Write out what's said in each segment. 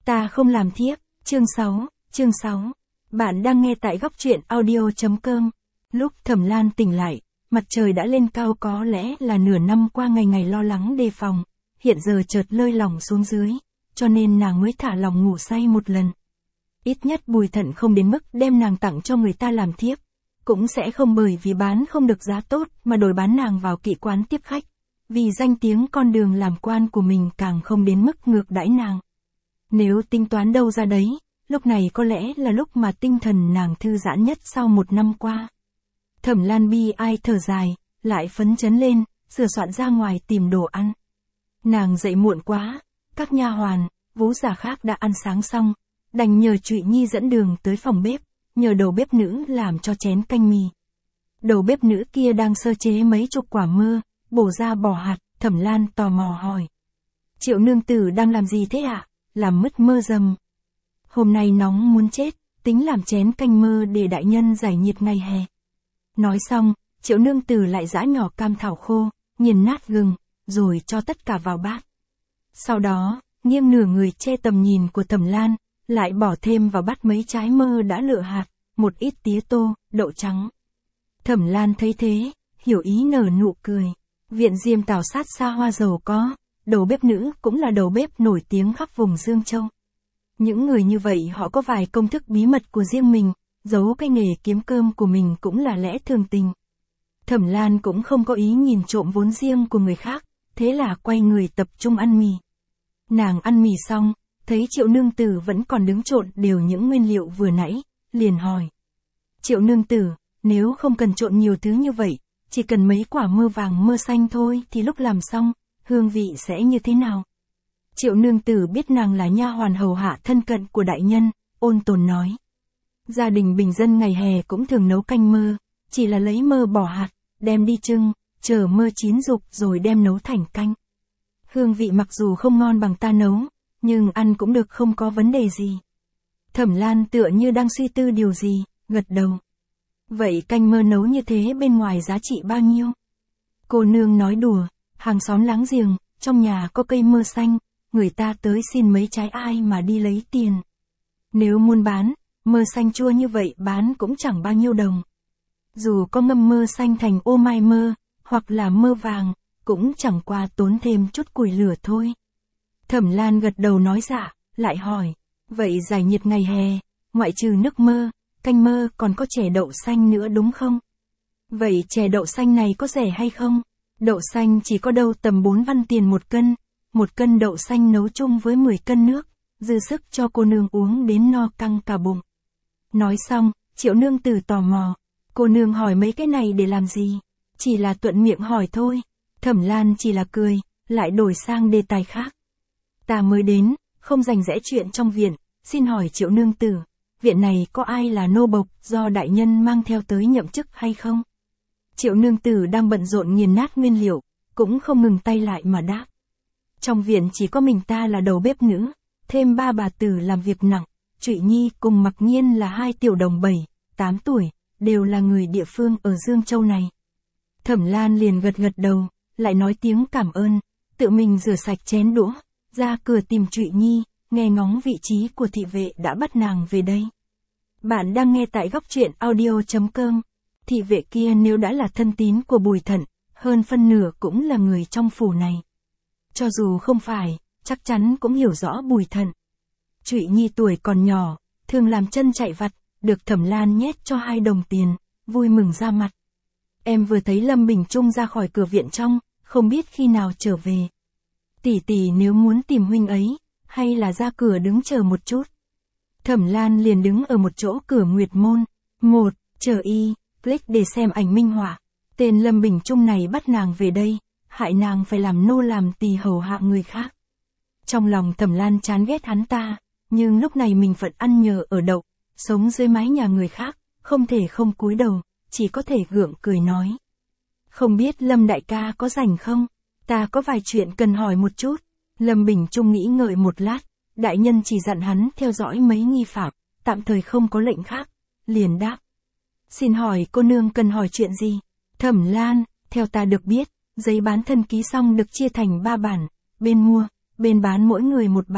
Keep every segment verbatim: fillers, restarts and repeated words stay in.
Ta không làm thiếp, chương sáu, chương sáu. Bạn đang nghe tại góc truyện audio chấm com. Lúc Thẩm Lan tỉnh lại, mặt trời đã lên cao, có lẽ là nửa năm qua ngày ngày lo lắng đề phòng, hiện giờ chợt lơi lỏng xuống dưới, cho nên nàng mới thả lòng ngủ say một lần. Ít nhất Bùi Thận không đến mức đem nàng tặng cho người ta làm thiếp, cũng sẽ không bởi vì bán không được giá tốt mà đổi bán nàng vào kỵ quán tiếp khách, vì danh tiếng con đường làm quan của mình càng không đến mức ngược đãi nàng. Nếu tính toán đâu ra đấy, lúc này có lẽ là lúc mà tinh thần nàng thư giãn nhất sau một năm qua. Thẩm Lan bi ai thở dài, lại phấn chấn lên, sửa soạn ra ngoài tìm đồ ăn. Nàng dậy muộn quá, các nha hoàn, vũ giả khác đã ăn sáng xong, đành nhờ Trụy Nhi dẫn đường tới phòng bếp, nhờ đầu bếp nữ làm cho chén canh mì. Đầu bếp nữ kia đang sơ chế mấy chục quả mơ, bổ ra bỏ hạt. Thẩm Lan tò mò hỏi: Triệu nương tử đang làm gì thế ạ? À? Làm mứt mơ dầm. Hôm nay nóng muốn chết, tính làm chén canh mơ để đại nhân giải nhiệt ngày hè. Nói xong, Triệu nương tử lại giã nhỏ cam thảo khô, nghiền nát gừng, rồi cho tất cả vào bát. Sau đó, nghiêng nửa người che tầm nhìn của Thẩm Lan, lại bỏ thêm vào bát mấy trái mơ đã lựa hạt, một ít tía tô, đậu trắng. Thẩm Lan thấy thế, hiểu ý nở nụ cười. Viện diêm tảo sát xa hoa giàu có, đầu bếp nữ cũng là đầu bếp nổi tiếng khắp vùng Dương Châu. Những người như vậy họ có vài công thức bí mật của riêng mình, giấu cái nghề kiếm cơm của mình cũng là lẽ thường tình. Thẩm Lan cũng không có ý nhìn trộm vốn riêng của người khác, thế là quay người tập trung ăn mì. Nàng ăn mì xong, thấy Triệu nương tử vẫn còn đứng trộn đều những nguyên liệu vừa nãy, liền hỏi: Triệu nương tử, nếu không cần trộn nhiều thứ như vậy, chỉ cần mấy quả mơ vàng mơ xanh thôi thì lúc làm xong, hương vị sẽ như thế nào? Triệu nương tử biết nàng là nha hoàn hầu hạ thân cận của đại nhân, ôn tồn nói: Gia đình bình dân ngày hè cũng thường nấu canh mơ, chỉ là lấy mơ bỏ hạt, đem đi trưng, chờ mơ chín rục rồi đem nấu thành canh. Hương vị mặc dù không ngon bằng ta nấu, nhưng ăn cũng được, không có vấn đề gì. Thẩm Lan tựa như đang suy tư điều gì, gật đầu. Vậy canh mơ nấu như thế bên ngoài giá trị bao nhiêu? Cô nương nói đùa, hàng xóm láng giềng, trong nhà có cây mơ xanh, người ta tới xin mấy trái ai mà đi lấy tiền. Nếu muốn bán, mơ xanh chua như vậy bán cũng chẳng bao nhiêu đồng. Dù có ngâm mơ xanh thành ô mai mơ, hoặc là mơ vàng, cũng chẳng qua tốn thêm chút củi lửa thôi. Thẩm Lan gật đầu nói dạ, lại hỏi: Vậy giải nhiệt ngày hè, ngoại trừ nước mơ, canh mơ còn có chè đậu xanh nữa đúng không? Vậy chè đậu xanh này có rẻ hay không? Đậu xanh chỉ có đâu tầm bốn văn tiền một cân, một cân đậu xanh nấu chung với mười cân nước, dư sức cho cô nương uống đến no căng cả bụng. Nói xong, Triệu nương tử tò mò: Cô nương hỏi mấy cái này để làm gì? Chỉ là thuận miệng hỏi thôi. Thẩm Lan chỉ là cười, lại đổi sang đề tài khác. Ta mới đến, không rành rẽ chuyện trong viện, xin hỏi Triệu nương tử, viện này có ai là nô bộc do đại nhân mang theo tới nhậm chức hay không? Triệu nương tử đang bận rộn nghiền nát nguyên liệu, cũng không ngừng tay lại mà đáp: Trong viện chỉ có mình ta là đầu bếp nữ, thêm ba bà tử làm việc nặng, Trụy Nhi cùng Mặc Nhiên là hai tiểu đồng bảy, tám tuổi, đều là người địa phương ở Dương Châu này. Thẩm Lan liền gật gật đầu, lại nói tiếng cảm ơn, tự mình rửa sạch chén đũa, ra cửa tìm Trụy Nhi, nghe ngóng vị trí của thị vệ đã bắt nàng về đây. Bạn đang nghe tại góc truyện audio chấm com. Thị vệ kia nếu đã là thân tín của Bùi Thận, hơn phân nửa cũng là người trong phủ này. Cho dù không phải, chắc chắn cũng hiểu rõ Bùi Thận. Trụy Nhi tuổi còn nhỏ, thường làm chân chạy vặt, được Thẩm Lan nhét cho hai đồng tiền, vui mừng ra mặt. Em vừa thấy Lâm Bình Trung ra khỏi cửa viện trong, không biết khi nào trở về. Tỷ tỷ nếu muốn tìm huynh ấy, hay là ra cửa đứng chờ một chút. Thẩm Lan liền đứng ở một chỗ cửa Nguyệt Môn. Một, chờ y, click để xem ảnh minh họa. Tên Lâm Bình Trung này bắt nàng về đây, hại nàng phải làm nô làm tỳ hầu hạ người khác. Trong lòng Thẩm Lan chán ghét hắn ta, nhưng lúc này mình vẫn ăn nhờ ở đậu, sống dưới mái nhà người khác, không thể không cúi đầu, chỉ có thể gượng cười nói: Không biết Lâm đại ca có rảnh không? Ta có vài chuyện cần hỏi một chút. Lâm Bình Trung nghĩ ngợi một lát, đại nhân chỉ dặn hắn theo dõi mấy nghi phạm, tạm thời không có lệnh khác, liền đáp: Xin hỏi cô nương cần hỏi chuyện gì? Thẩm Lan, theo ta được biết, giấy bán thân ký xong được chia thành ba bản, bên mua, bên bán mỗi người một bản,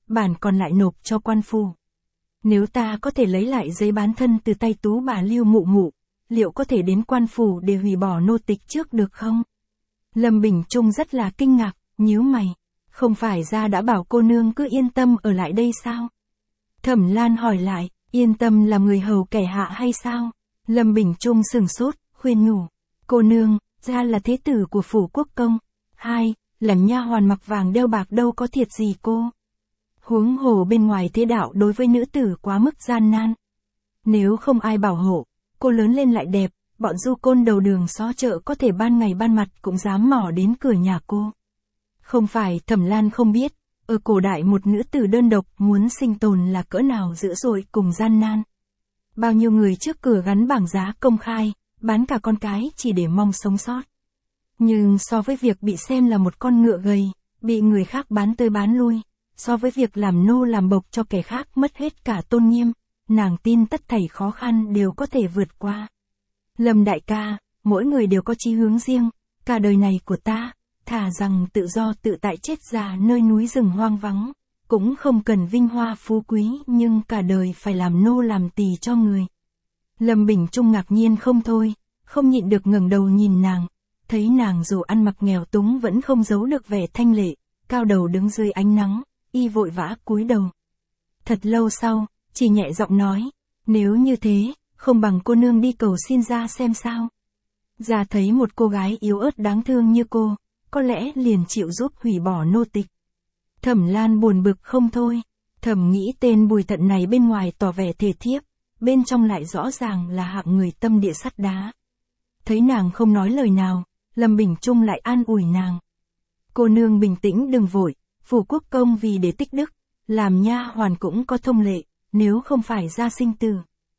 bản còn lại nộp cho quan phủ. Nếu ta có thể lấy lại giấy bán thân từ tay tú bà Lưu Mụ Mụ, liệu có thể đến quan phủ để hủy bỏ nô tịch trước được không? Lâm Bình Trung rất là kinh ngạc, nhíu mày. Không phải gia đã bảo cô nương cứ yên tâm ở lại đây sao? Thẩm Lan hỏi lại, yên tâm làm người hầu kẻ hạ hay sao? Lâm Bình Trung sừng sốt, khuyên nhủ. Cô nương, gia là thế tử của phủ quốc công. Hai, làm nha hoàn mặc vàng đeo bạc đâu có thiệt gì cô. Huống hồ bên ngoài thế đạo đối với nữ tử quá mức gian nan. Nếu không ai bảo hộ, cô lớn lên lại đẹp, bọn du côn đầu đường xó chợ có thể ban ngày ban mặt cũng dám mò đến cửa nhà cô. Không phải Thẩm Lan không biết, ở cổ đại một nữ tử đơn độc muốn sinh tồn là cỡ nào dữ dội cùng gian nan. Bao nhiêu người trước cửa gắn bảng giá công khai, bán cả con cái chỉ để mong sống sót. Nhưng so với việc bị xem là một con ngựa gầy, bị người khác bán tới bán lui, so với việc làm nô làm bộc cho kẻ khác mất hết cả tôn nghiêm, nàng tin tất thảy khó khăn đều có thể vượt qua. Lâm đại ca, mỗi người đều có chí hướng riêng, cả đời này của ta, thà rằng tự do tự tại chết già nơi núi rừng hoang vắng, cũng không cần vinh hoa phú quý nhưng cả đời phải làm nô làm tỳ cho người. Lâm Bình Trung ngạc nhiên không thôi, không nhịn được ngẩng đầu nhìn nàng, thấy nàng dù ăn mặc nghèo túng vẫn không giấu được vẻ thanh lệ, cao đầu đứng dưới ánh nắng, y vội vã cúi đầu. Thật lâu sau, chỉ nhẹ giọng nói, nếu như thế, không bằng cô nương đi cầu xin gia xem sao. Gia thấy một cô gái yếu ớt đáng thương như cô, có lẽ liền chịu giúp hủy bỏ nô tịch. Thẩm Lan buồn bực không thôi, thầm nghĩ tên Bùi Thận này bên ngoài tỏ vẻ thể thiếp, bên trong lại rõ ràng là hạng người tâm địa sắt đá. Thấy nàng không nói lời nào, Lâm Bình Trung lại an ủi nàng. Cô nương bình tĩnh đừng vội, phủ quốc công vì để tích đức, làm nha hoàn cũng có thông lệ, nếu không phải ra sinh tử.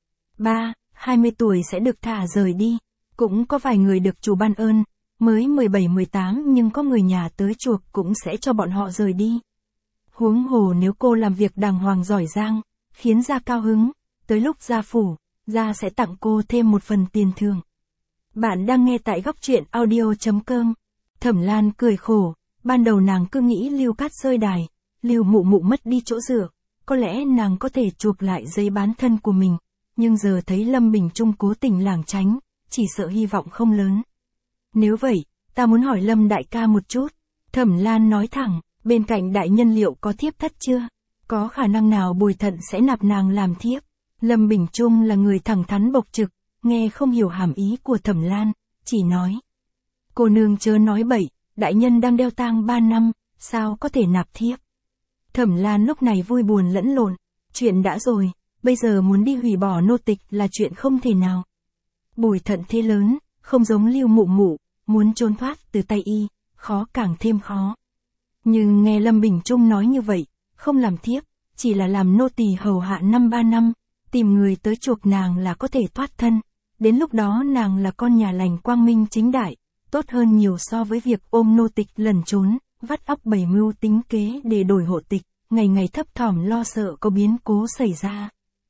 Ba, hai mươi tuổi sẽ được thả rời đi, cũng có vài người được chủ ban ơn, mới mười bảy mười tám nhưng có người nhà tới chuộc cũng sẽ cho bọn họ rời đi. Huống hồ nếu cô làm việc đàng hoàng giỏi giang, khiến gia cao hứng, tới lúc gia phủ, gia sẽ tặng cô thêm một phần tiền thưởng. Bạn đang nghe tại góc truyện audio chấm com. Thẩm Lan cười khổ, ban đầu nàng cứ nghĩ Lưu Cát rơi đài, Lưu Mụ Mụ mất đi chỗ dựa, có lẽ nàng có thể chuộc lại giấy bán thân của mình, nhưng giờ thấy Lâm Bình Trung cố tình lảng tránh, chỉ sợ hy vọng không lớn. Nếu vậy, ta muốn hỏi Lâm đại ca một chút. Thẩm Lan nói thẳng, bên cạnh đại nhân liệu có thiếp thất chưa? Có khả năng nào Bùi Thận sẽ nạp nàng làm thiếp? Lâm Bình Trung là người thẳng thắn bộc trực, nghe không hiểu hàm ý của Thẩm Lan, chỉ nói. Cô nương chớ nói bậy, đại nhân đang đeo tang ba năm, sao có thể nạp thiếp? Thẩm Lan lúc này vui buồn lẫn lộn, chuyện đã rồi, bây giờ muốn đi hủy bỏ nô tịch là chuyện không thể nào. Bùi Thận thế lớn, không giống Lưu Mụ Mụ, muốn trốn thoát từ tay y, khó càng thêm khó. Nhưng nghe Lâm Bình Trung nói như vậy, không làm thiếp, chỉ là làm nô tỳ hầu hạ năm ba năm, tìm người tới chuộc nàng là có thể thoát thân, đến lúc đó nàng là con nhà lành quang minh chính đại, tốt hơn nhiều so với việc ôm nô tịch lẩn trốn, vắt óc bày mưu tính kế để đổi hộ tịch, ngày ngày thấp thỏm lo sợ có biến cố xảy ra.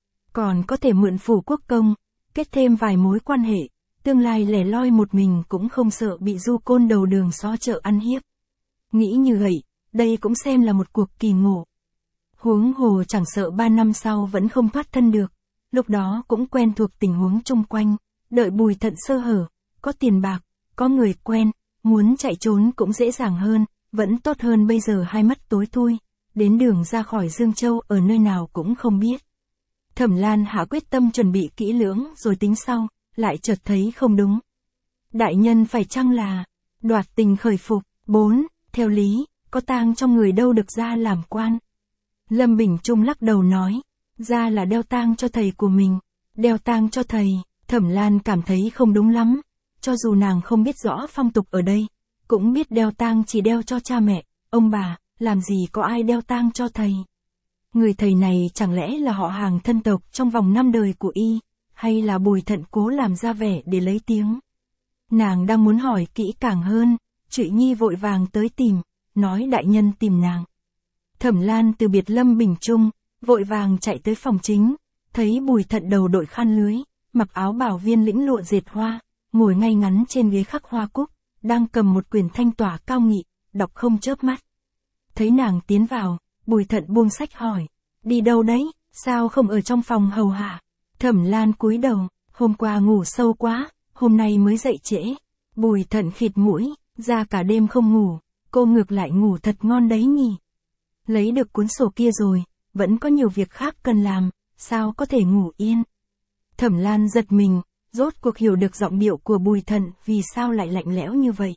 Còn có thể mượn phủ quốc công, kết thêm vài mối quan hệ, tương lai lẻ loi một mình cũng không sợ bị du côn đầu đường xó chợ ăn hiếp. Nghĩ như vậy, đây cũng xem là một cuộc kỳ ngộ. Huống hồ chẳng sợ ba năm sau vẫn không thoát thân được, lúc đó cũng quen thuộc tình huống chung quanh, đợi Bùi Thận sơ hở, có tiền bạc, có người quen, muốn chạy trốn cũng dễ dàng hơn, vẫn tốt hơn bây giờ hai mắt tối thui, đến đường ra khỏi Dương Châu ở nơi nào cũng không biết. Thẩm Lan hạ quyết tâm chuẩn bị kỹ lưỡng rồi tính sau, lại chợt thấy không đúng. Đại nhân phải chăng là đoạt tình khởi phục? Bốn, theo lý, có tang trong người đâu được ra làm quan. Lâm Bình Trung lắc đầu nói, ra là đeo tang cho thầy của mình, đeo tang cho thầy. Thẩm Lan cảm thấy không đúng lắm, cho dù nàng không biết rõ phong tục ở đây, cũng biết đeo tang chỉ đeo cho cha mẹ, ông bà, làm gì có ai đeo tang cho thầy. Người thầy này chẳng lẽ là họ hàng thân tộc trong vòng năm đời của y, hay là Bùi Thận cố làm ra vẻ để lấy tiếng. Nàng đang muốn hỏi kỹ càng hơn, Trụy Nhi vội vàng tới tìm, nói đại nhân tìm nàng. Thẩm Lan từ biệt Lâm Bình Trung, vội vàng chạy tới phòng chính, thấy Bùi Thận đầu đội khăn lưới, mặc áo bào viên lĩnh lụa dệt hoa, ngồi ngay ngắn trên ghế khắc hoa cúc, đang cầm một quyển thanh tỏa cao nghị, đọc không chớp mắt. Thấy nàng tiến vào, Bùi Thận buông sách hỏi. Đi đâu đấy, sao không ở trong phòng hầu hạ? Thẩm Lan cúi đầu, hôm qua ngủ sâu quá, hôm nay mới dậy trễ. Bùi Thận khịt mũi, ra cả đêm không ngủ, cô ngược lại ngủ thật ngon đấy nhỉ. Lấy được cuốn sổ kia rồi, vẫn có nhiều việc khác cần làm, sao có thể ngủ yên. Thẩm Lan giật mình, rốt cuộc hiểu được giọng điệu của Bùi Thận vì sao lại lạnh lẽo như vậy.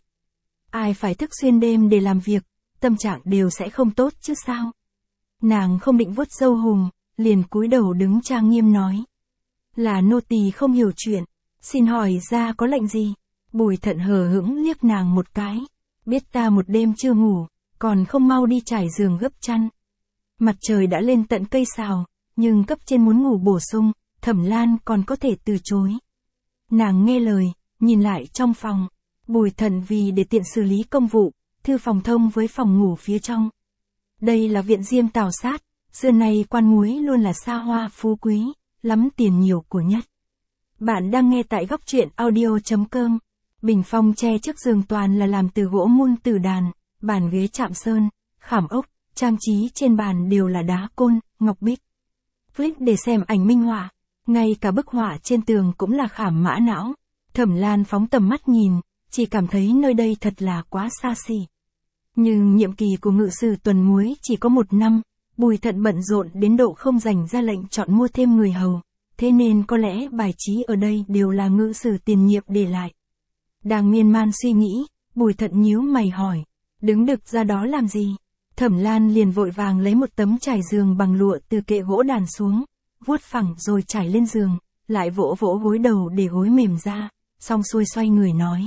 Ai phải thức xuyên đêm để làm việc, tâm trạng đều sẽ không tốt chứ sao. Nàng không định vuốt râu hùm, liền cúi đầu đứng trang nghiêm nói. Là nô tỳ không hiểu chuyện, xin hỏi ra có lệnh gì? Bùi Thận hờ hững liếc nàng một cái, biết ta một đêm chưa ngủ, còn không mau đi trải giường gấp chăn. Mặt trời đã lên tận cây sào, nhưng cấp trên muốn ngủ bổ sung, Thẩm Lan còn có thể từ chối. Nàng nghe lời, nhìn lại trong phòng, Bùi Thận vì để tiện xử lý công vụ, thư phòng thông với phòng ngủ phía trong. Đây là viện diêm Tào Sát, xưa nay Quan Muối luôn là xa hoa phú quý, lắm tiền nhiều của nhất. Bạn đang nghe tại góc truyện audio chấm com. Bình phong tre trước giường toàn là làm từ gỗ mun tử đàn, bàn ghế chạm sơn, khảm ốc, trang trí trên bàn đều là đá côn, ngọc bích. Click để xem ảnh minh họa, ngay cả bức họa trên tường cũng là khảm mã não. Thẩm Lan phóng tầm mắt nhìn, chỉ cảm thấy nơi đây thật là quá xa xỉ. Nhưng nhiệm kỳ của ngự sử Tuần Muối chỉ có một năm, Bùi Thận bận rộn đến độ không dành ra lệnh chọn mua thêm người hầu, thế nên có lẽ bài trí ở đây đều là ngự sử tiền nhiệm để lại. Đang miên man suy nghĩ, Bùi Thận nhíu mày hỏi, đứng đực ra đó làm gì? Thẩm Lan liền vội vàng lấy một tấm trải giường bằng lụa từ kệ gỗ đàn xuống, vuốt phẳng rồi trải lên giường, lại vỗ vỗ gối đầu để gối mềm ra, xong xuôi xoay người nói.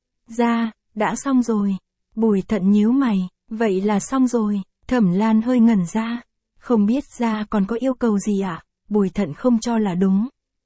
Ra, đã xong rồi. Bùi Thận nhíu mày, vậy là xong rồi. Thẩm Lan hơi ngẩn ra, không biết ra còn có yêu cầu gì ạ? À? Bùi Thận không cho là đúng.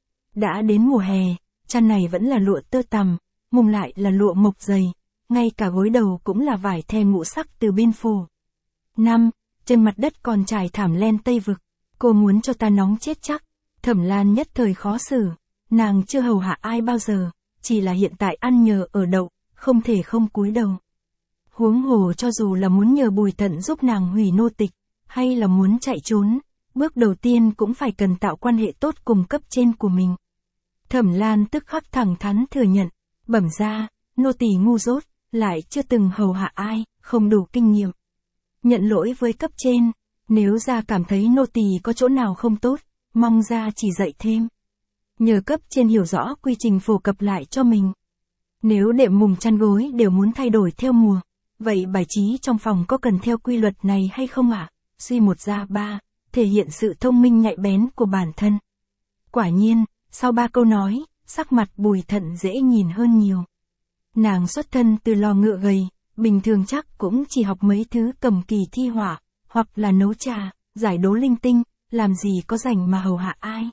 Đã đến mùa hè, chăn này vẫn là lụa tơ tằm, mùng lại là lụa mộc dày, ngay cả gối đầu cũng là vải thêu ngũ sắc từ bên phủ. Năm, trên mặt đất còn trải thảm len Tây Vực, cô muốn cho ta nóng chết chắc. Thẩm Lan nhất thời khó xử, nàng chưa hầu hạ ai bao giờ, chỉ là hiện tại ăn nhờ ở đậu, không thể không cúi đầu. Huống hồ cho dù là muốn nhờ Bùi Thận giúp nàng hủy nô tịch, hay là muốn chạy trốn, bước đầu tiên cũng phải cần tạo quan hệ tốt cùng cấp trên của mình. Thẩm Lan tức khắc thẳng thắn thừa nhận, bẩm ra, nô tỳ ngu dốt, lại chưa từng hầu hạ ai, không đủ kinh nghiệm. Nhận lỗi với cấp trên, nếu ra cảm thấy nô tỳ có chỗ nào không tốt, mong ra chỉ dạy thêm. Nhờ cấp trên hiểu rõ quy trình phổ cập lại cho mình. Nếu đệm mùng chăn gối đều muốn thay đổi theo mùa, vậy bài trí trong phòng có cần theo quy luật này hay không ạ? À? Suy một ra ba, thể hiện sự thông minh nhạy bén của bản thân. Quả nhiên, sau ba câu nói, sắc mặt Bùi Thận dễ nhìn hơn nhiều. Nàng xuất thân từ lò ngựa gầy, bình thường chắc cũng chỉ học mấy thứ cầm kỳ thi họa, hoặc là nấu trà, giải đố linh tinh, làm gì có rảnh mà hầu hạ ai.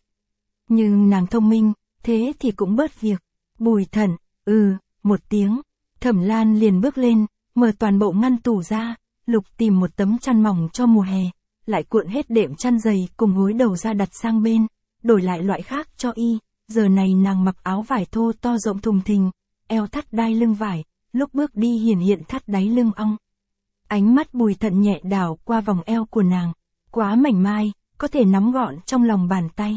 Nhưng nàng thông minh, thế thì cũng bớt việc. Bùi Thận, ừ, một tiếng. Thẩm Lan liền bước lên, mở toàn bộ ngăn tủ ra, lục tìm một tấm chăn mỏng cho mùa hè, lại cuộn hết đệm chăn dày cùng gối đầu ra đặt sang bên, đổi lại loại khác cho y. Giờ này nàng mặc áo vải thô to rộng thùng thình, eo thắt đai lưng vải, lúc bước đi hiển hiện thắt đáy lưng ong. Ánh mắt Bùi Thận nhẹ đảo qua vòng eo của nàng, quá mảnh mai, có thể nắm gọn trong lòng bàn tay.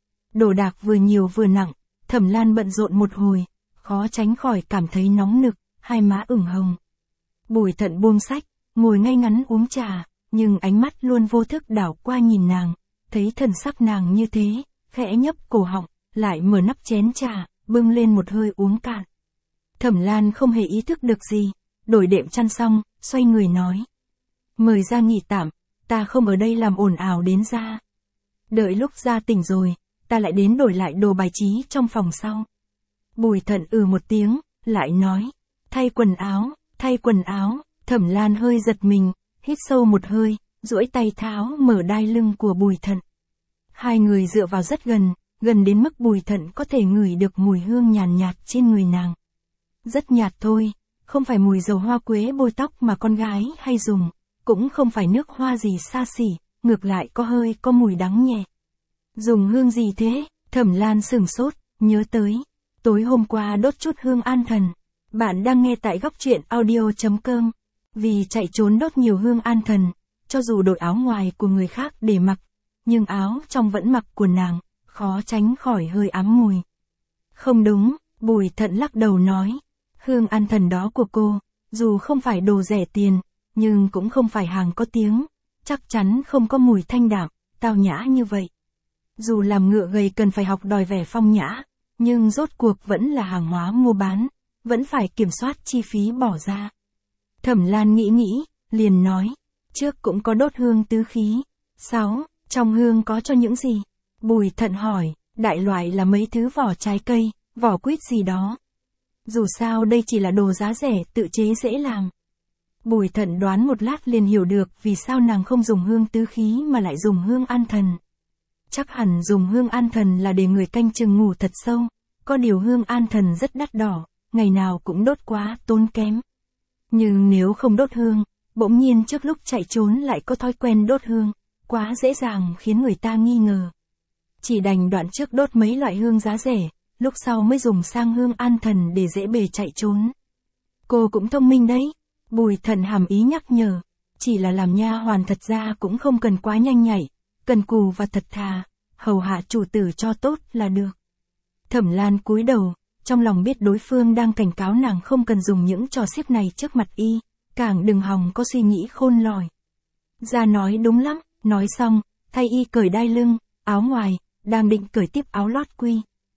Đồ đạc vừa nhiều vừa nặng, Thẩm Lan bận rộn một hồi, khó tránh khỏi cảm thấy nóng nực, hai má ửng hồng. Bùi Thận buông sách, ngồi ngay ngắn uống trà, nhưng ánh mắt luôn vô thức đảo qua nhìn nàng, thấy thần sắc nàng như thế, khẽ nhấp cổ họng, lại mở nắp chén trà, bưng lên một hơi uống cạn. Thẩm Lan không hề ý thức được gì, đổi đệm chăn xong, xoay người nói. Mời ra nghỉ tạm, ta không ở đây làm ồn ào đến ra. Đợi lúc ra tỉnh rồi, ta lại đến đổi lại đồ bài trí trong phòng sau. Bùi Thận ừ một tiếng, lại nói. Thay quần áo, thay quần áo. Thẩm Lan hơi giật mình, hít sâu một hơi, duỗi tay tháo mở đai lưng của Bùi Thận. Hai người dựa vào rất gần, gần đến mức Bùi Thận có thể ngửi được mùi hương nhàn nhạt trên người nàng. Rất nhạt thôi, không phải mùi dầu hoa quế bôi tóc mà con gái hay dùng, cũng không phải nước hoa gì xa xỉ, ngược lại có hơi có mùi đắng nhẹ. Dùng hương gì thế? Thẩm Lan sửng sốt, nhớ tới. Tối hôm qua đốt chút hương an thần. Bạn đang nghe tại góc truyện audio chấm com. Vì chạy trốn đốt nhiều hương an thần, cho dù đội áo ngoài của người khác để mặc, nhưng áo trong vẫn mặc của nàng, khó tránh khỏi hơi ám mùi. Không đúng, Bùi Thận lắc đầu nói, hương an thần đó của cô, dù không phải đồ rẻ tiền, nhưng cũng không phải hàng có tiếng, chắc chắn không có mùi thanh đạm, tao nhã như vậy. Dù làm ngựa gầy cần phải học đòi vẻ phong nhã, nhưng rốt cuộc vẫn là hàng hóa mua bán, vẫn phải kiểm soát chi phí bỏ ra. Thẩm Lan nghĩ nghĩ, liền nói, trước cũng có đốt hương tứ khí. Sáu, trong hương có cho những gì? Bùi Thận hỏi, đại loại là mấy thứ vỏ trái cây, vỏ quýt gì đó. Dù sao đây chỉ là đồ giá rẻ tự chế dễ làm. Bùi Thận đoán một lát liền hiểu được vì sao nàng không dùng hương tứ khí mà lại dùng hương an thần. Chắc hẳn dùng hương an thần là để người canh chừng ngủ thật sâu, có điều hương an thần rất đắt đỏ, ngày nào cũng đốt quá tốn kém. Nhưng nếu không đốt hương, bỗng nhiên trước lúc chạy trốn lại có thói quen đốt hương, quá dễ dàng khiến người ta nghi ngờ. Chỉ đành đoạn trước đốt mấy loại hương giá rẻ, lúc sau mới dùng sang hương an thần để dễ bề chạy trốn. Cô cũng thông minh đấy, Bùi Thận hàm ý nhắc nhở, chỉ là làm nha hoàn thật ra cũng không cần quá nhanh nhảy, cần cù và thật thà, hầu hạ chủ tử cho tốt là được. Thẩm Lan cúi đầu, trong lòng biết đối phương đang cảnh cáo nàng không cần dùng những trò xiếc này trước mặt y, càng đừng hòng có suy nghĩ khôn lỏi. Ra nói đúng lắm, nói xong, thay y cởi đai lưng, áo ngoài, đang định cởi tiếp áo lót quy.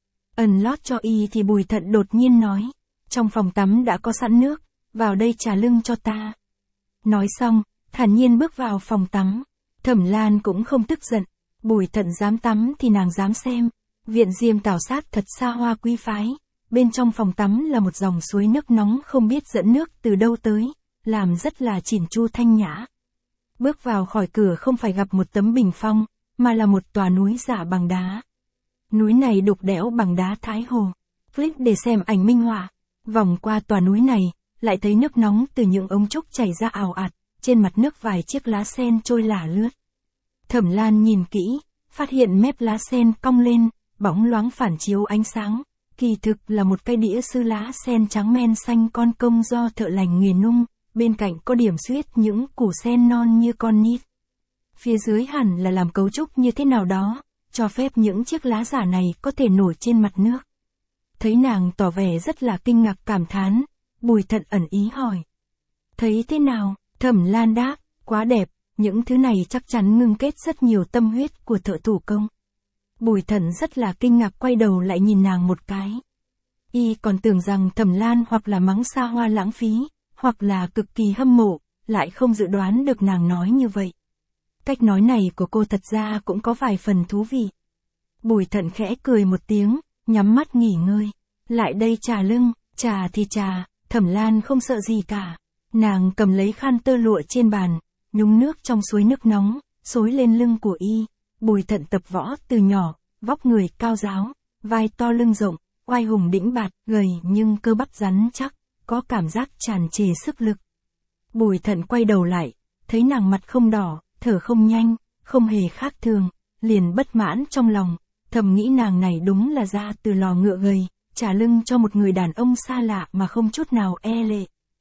Ẩn lót cho y thì Bùi Thận đột nhiên nói, trong phòng tắm đã có sẵn nước, vào đây trà lưng cho ta. Nói xong, thản nhiên bước vào phòng tắm. Thẩm Lan cũng không tức giận, Bùi Thận dám tắm thì nàng dám xem. Viện diêm tảo sát thật xa hoa quý phái, bên trong phòng tắm là một dòng suối nước nóng không biết dẫn nước từ đâu tới, làm rất là chỉn chu thanh nhã. Bước vào khỏi cửa không phải gặp một tấm bình phong, mà là một tòa núi giả bằng đá. Núi này đục đẽo bằng đá Thái Hồ. Click để xem ảnh minh họa. Vòng qua tòa núi này, lại thấy nước nóng từ những ống trúc chảy ra ào ạt, trên mặt nước vài chiếc lá sen trôi lả lướt. Thẩm Lan nhìn kỹ, phát hiện mép lá sen cong lên, bóng loáng phản chiếu ánh sáng, kỳ thực là một cây đĩa sư lá sen trắng men xanh con công do thợ lành nghề nung, bên cạnh có điểm xuyết những củ sen non như con nít. Phía dưới hẳn là làm cấu trúc như thế nào đó, cho phép những chiếc lá giả này có thể nổi trên mặt nước. Thấy nàng tỏ vẻ rất là kinh ngạc cảm thán, Bùi Thận ẩn ý hỏi. Thấy thế nào? Thẩm Lan đáp, quá đẹp, những thứ này chắc chắn ngưng kết rất nhiều tâm huyết của thợ thủ công. Bùi Thận rất là kinh ngạc quay đầu lại nhìn nàng một cái. Y còn tưởng rằng Thẩm Lan hoặc là mắng xa hoa lãng phí, hoặc là cực kỳ hâm mộ, lại không dự đoán được nàng nói như vậy. Cách nói này của cô thật ra cũng có vài phần thú vị. Bùi Thận khẽ cười một tiếng, nhắm mắt nghỉ ngơi. Lại đây trà lưng, trà thì trà, Thẩm Lan không sợ gì cả. Nàng cầm lấy khăn tơ lụa trên bàn, nhúng nước trong suối nước nóng, xối lên lưng của y. Bùi Thận tập võ từ nhỏ, vóc người cao ráo, vai to lưng rộng, oai hùng đĩnh bạt, gầy nhưng cơ bắp rắn chắc, có cảm giác tràn trề sức lực. Bùi Thận quay đầu lại, thấy nàng mặt không đỏ, thở không nhanh, không hề khác thường, liền bất mãn trong lòng, thầm nghĩ nàng này đúng là ra từ lò ngựa gầy, trả lưng cho một người đàn ông xa lạ mà không chút nào e lệ.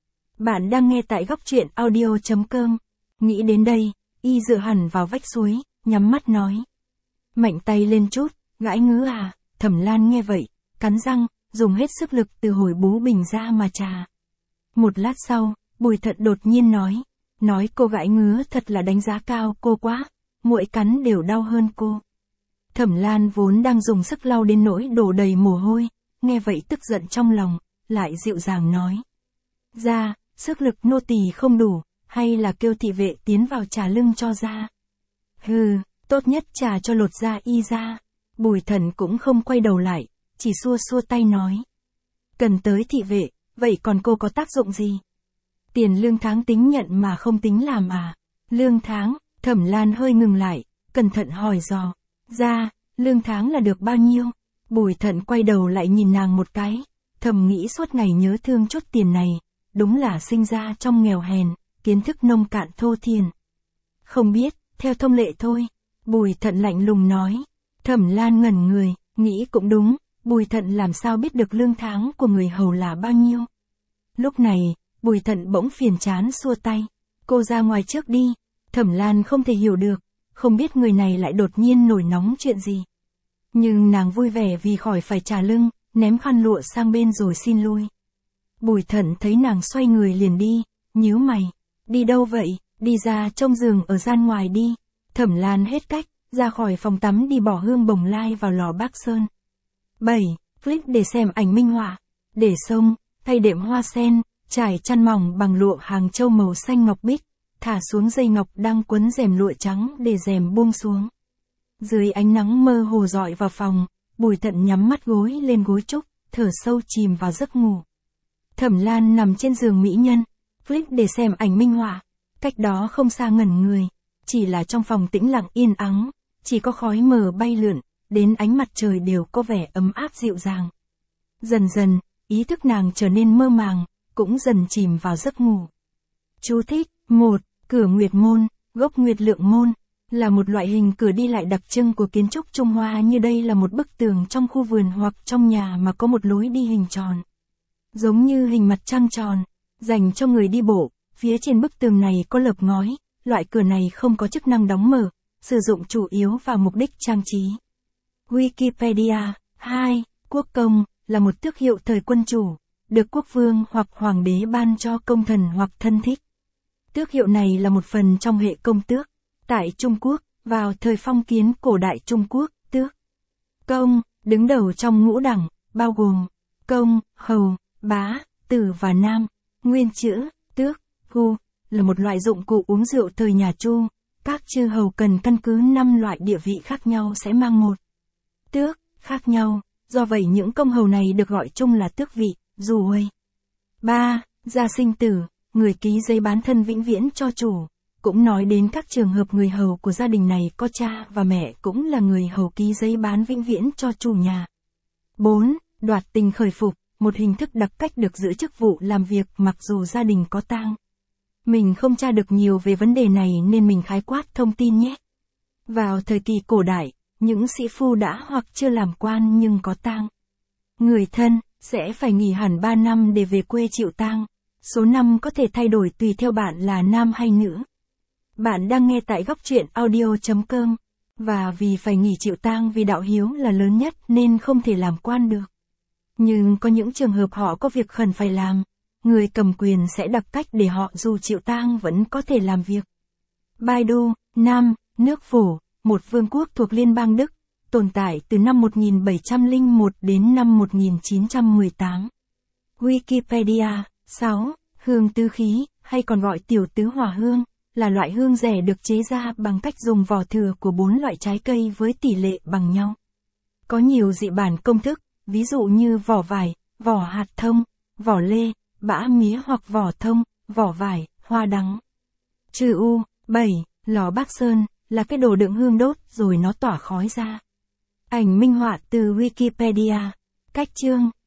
Bạn đang nghe tại góc truyện audio chấm com. Nghĩ đến đây, y dựa hẳn vào vách suối, nhắm mắt nói. Mạnh tay lên chút, gãi ngứa à, Thẩm Lan nghe vậy, cắn răng, dùng hết sức lực từ hồi bú bình ra mà trà. Một lát sau, Bùi Thận đột nhiên nói, nói cô gãi ngứa thật là đánh giá cao cô quá, muội cắn đều đau hơn cô. Thẩm Lan vốn đang dùng sức lau đến nỗi đổ đầy mồ hôi, nghe vậy tức giận trong lòng, lại dịu dàng nói. Ra, sức lực nô tỳ không đủ, hay là kêu thị vệ tiến vào trà lưng cho ra. Hừ, tốt nhất trà cho lột da y ra. Bùi Thận cũng không quay đầu lại, chỉ xua xua tay nói. Cần tới thị vệ, vậy còn cô có tác dụng gì? Tiền lương tháng tính nhận mà không tính làm à? Lương tháng, Thẩm Lan hơi ngừng lại, cẩn thận hỏi dò. Ra, lương tháng là được bao nhiêu? Bùi Thận quay đầu lại nhìn nàng một cái, thầm nghĩ suốt ngày nhớ thương chút tiền này, đúng là sinh ra trong nghèo hèn, kiến thức nông cạn thô thiền. Không biết, theo thông lệ thôi. Bùi Thận lạnh lùng nói. Thẩm Lan ngẩn người, nghĩ cũng đúng, Bùi Thận làm sao biết được lương tháng của người hầu là bao nhiêu. Lúc này, Bùi Thận bỗng phiền chán xua tay. Cô ra ngoài trước đi. Thẩm Lan không thể hiểu được, không biết người này lại đột nhiên nổi nóng chuyện gì. Nhưng nàng vui vẻ vì khỏi phải trả lưng, ném khăn lụa sang bên rồi xin lui. Bùi Thận thấy nàng xoay người liền đi, nhíu mày. Đi đâu vậy? Đi ra trông giường ở gian ngoài đi. Thẩm Lan hết cách, ra khỏi phòng tắm đi bỏ hương bồng lai vào lò bác sơn. bảy. Click để xem ảnh minh họa. Để xông, thay đệm hoa sen, trải chăn mỏng bằng lụa Hàng Châu màu xanh ngọc bích, thả xuống dây ngọc đang quấn rèm lụa trắng để rèm buông xuống. Dưới ánh nắng mơ hồ rọi vào phòng, Bùi Thận nhắm mắt gối lên gối trúc, thở sâu chìm vào giấc ngủ. Thẩm Lan nằm trên giường mỹ nhân, click để xem ảnh minh họa. Cách đó không xa ngẩn người, chỉ là trong phòng tĩnh lặng yên ắng, chỉ có khói mờ bay lượn, đến ánh mặt trời đều có vẻ ấm áp dịu dàng. Dần dần, ý thức nàng trở nên mơ màng, cũng dần chìm vào giấc ngủ. Chú thích: một. Cửa Nguyệt Môn, gốc Nguyệt Lượng Môn, là một loại hình cửa đi lại đặc trưng của kiến trúc Trung Hoa, như đây là một bức tường trong khu vườn hoặc trong nhà mà có một lối đi hình tròn. Giống như hình mặt trăng tròn, dành cho người đi bộ, phía trên bức tường này có lợp ngói, loại cửa này không có chức năng đóng mở, sử dụng chủ yếu vào mục đích trang trí. Wikipedia. hai. Quốc công, là một tước hiệu thời quân chủ, được quốc vương hoặc hoàng đế ban cho công thần hoặc thân thích. Tước hiệu này là một phần trong hệ công tước. Tại Trung Quốc, vào thời phong kiến cổ đại Trung Quốc, tước công đứng đầu trong ngũ đẳng, bao gồm công, hầu, bá, tử và nam. Nguyên chữ tước, gu, là một loại dụng cụ uống rượu thời nhà Chu. Các chư hầu cần căn cứ năm loại địa vị khác nhau sẽ mang một tước khác nhau, do vậy những công hầu này được gọi chung là tước vị, dù huây. ba. Gia sinh tử, người ký giấy bán thân vĩnh viễn cho chủ, cũng nói đến các trường hợp người hầu của gia đình này có cha và mẹ cũng là người hầu ký giấy bán vĩnh viễn cho chủ nhà. bốn. Đoạt tình khởi phục, một hình thức đặc cách được giữ chức vụ làm việc mặc dù gia đình có tang. Mình không tra được nhiều về vấn đề này nên mình khái quát thông tin nhé. Vào thời kỳ cổ đại, những sĩ phu đã hoặc chưa làm quan nhưng có tang người thân, sẽ phải nghỉ hẳn ba năm để về quê chịu tang. Số năm có thể thay đổi tùy theo bạn là nam hay nữ. Bạn đang nghe tại góc truyện audio chấm com, và vì phải nghỉ chịu tang vì đạo hiếu là lớn nhất nên không thể làm quan được. Nhưng có những trường hợp họ có việc khẩn phải làm, người cầm quyền sẽ đặt cách để họ dù chịu tang vẫn có thể làm việc. Baidu, Nam, nước Phổ, một vương quốc thuộc Liên bang Đức, tồn tại từ năm một nghìn bảy trăm lẻ một đến năm một nghìn chín trăm mười tám. Wikipedia. sáu. Hương tứ khí, hay còn gọi tiểu tứ hỏa hương, là loại hương rẻ được chế ra bằng cách dùng vỏ thừa của bốn loại trái cây với tỷ lệ bằng nhau. Có nhiều dị bản công thức, ví dụ như vỏ vải, vỏ hạt thông, vỏ lê, bã mía hoặc vỏ thông, vỏ vải, hoa đắng. Trừ U. bảy. Lò Bác Sơn, là cái đồ đựng hương đốt rồi nó tỏa khói ra. Ảnh minh họa từ Wikipedia. Cách chương.